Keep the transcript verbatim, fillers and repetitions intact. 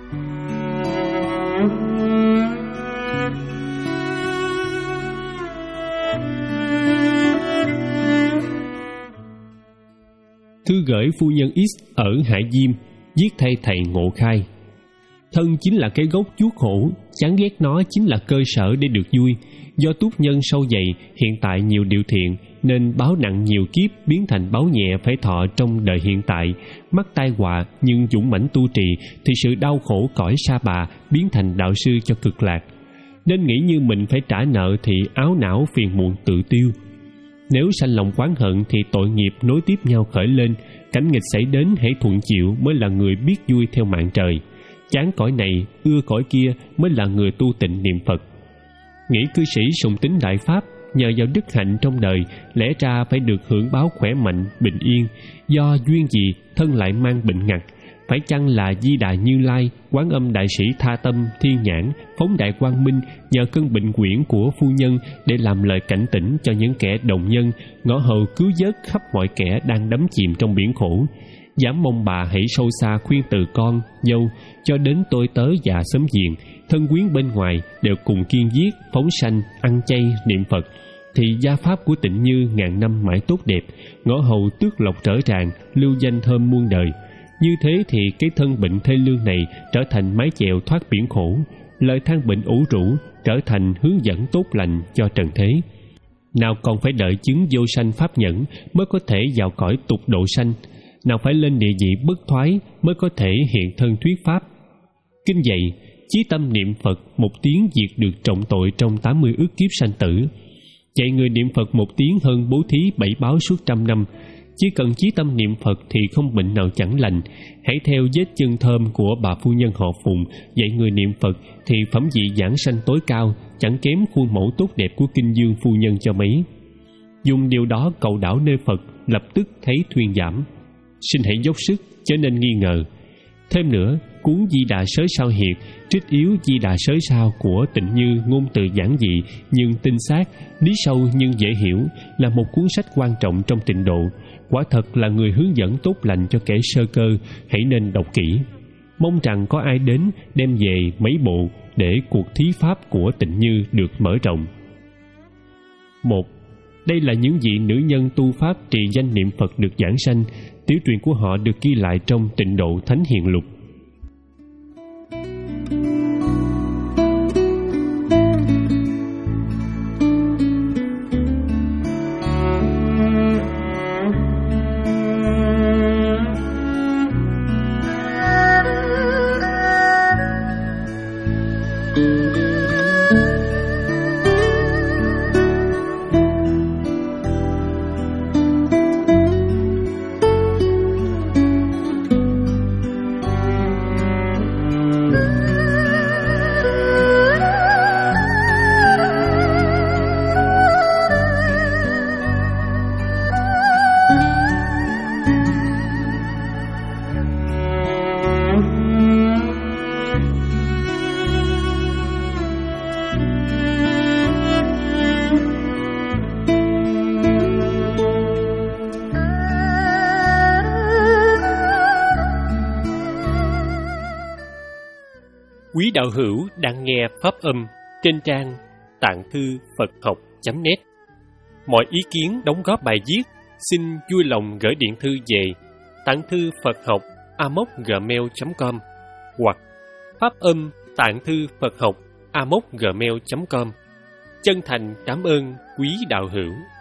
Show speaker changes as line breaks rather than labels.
Thư gửi phu nhân X ở Hải Diêm, viết thay thầy Ngộ Khai. Thân chính là cái gốc chuốc khổ, chán ghét nó chính là cơ sở để được vui. Do túc nhân sâu dày, hiện tại nhiều điều thiện, nên báo nặng nhiều kiếp biến thành báo nhẹ phải thọ trong đời hiện tại. Mắc tai họa nhưng dũng mãnh tu trì, thì sự đau khổ cõi sa bà biến thành đạo sư cho cực lạc. Nên nghĩ như mình phải trả nợ thì áo não phiền muộn tự tiêu. Nếu sanh lòng oán hận thì tội nghiệp nối tiếp nhau khởi lên. Cảnh nghịch xảy đến hãy thuận chịu mới là người biết vui theo mạng trời. Chán cõi này, ưa cõi kia mới là người tu tịnh niệm Phật. Nghĩ cư sĩ sùng tín đại pháp, nhờ vào đức hạnh trong đời, lẽ ra phải được hưởng báo khỏe mạnh, bình yên. Do duyên gì thân lại mang bệnh ngặt? Phải chăng là Di Đà Như Lai, Quán Âm Đại Sĩ Tha Tâm, Thiên Nhãn, Phóng Đại Quang Minh nhờ cơn bệnh quyển của phu nhân để làm lời cảnh tỉnh cho những kẻ đồng nhân, ngõ hầu cứu vớt khắp mọi kẻ đang đắm chìm trong biển khổ. Dám mong bà hãy sâu xa khuyên từ con, dâu, cho đến tôi tớ già sớm diền, thân quyến bên ngoài đều cùng kiên giết, phóng sanh, ăn chay, niệm Phật, thì gia pháp của Tịnh Như ngàn năm mãi tốt đẹp, ngõ hầu tước lộc trở tràn, lưu danh thơm muôn đời. Như thế thì cái thân bệnh thê lương này trở thành mái chèo thoát biển khổ, lời than bệnh ủ rũ trở thành hướng dẫn tốt lành cho trần thế. Nào còn phải đợi chứng vô sanh pháp nhẫn mới có thể vào cõi tục độ sanh, nào phải lên địa vị bất thoái mới có thể hiện thân thuyết pháp. Kinh dạy, chí tâm niệm Phật một tiếng diệt được trọng tội trong tám mươi ức kiếp sanh tử. Dạy người niệm Phật một tiếng hơn bố thí bảy báo suốt trăm năm. Chỉ cần chí tâm niệm Phật thì không bệnh nào chẳng lành. Hãy theo vết chân thơm của bà phu nhân họ Phùng dạy người niệm Phật thì phẩm vị giảng sanh tối cao, chẳng kém khuôn mẫu tốt đẹp của Kinh Dương phu nhân cho mấy. Dùng điều đó cầu đảo nơi Phật, lập tức thấy thuyên giảm. Xin hãy dốc sức, chớ nên nghi ngờ. Thêm nữa, cuốn Di Đà Sớ Sao Hiệt, trích yếu Di Đà Sớ Sao của Tịnh Như ngôn từ giản dị nhưng tinh xác, lý sâu nhưng dễ hiểu, là một cuốn sách quan trọng trong tịnh độ. Quả thật là người hướng dẫn tốt lành cho kẻ sơ cơ, hãy nên đọc kỹ. Mong rằng có ai đến đem về mấy bộ để cuộc thí pháp của Tịnh Như được mở rộng. Một. Đây là những vị nữ nhân tu pháp trì danh niệm Phật được giảng sanh. Tiểu truyện của họ được ghi lại trong Tịnh Độ Thánh Hiền Lục. Quý đạo hữu đang nghe pháp âm trên trang tạng thư Phật học chấm net. Mọi ý kiến đóng góp bài viết xin vui lòng gửi điện thư về tạng thư Phật học a m o gmail chấm com hoặc pháp âm tạng thư Phật học a m o gmail chấm com. Chân thành cảm ơn quý đạo hữu.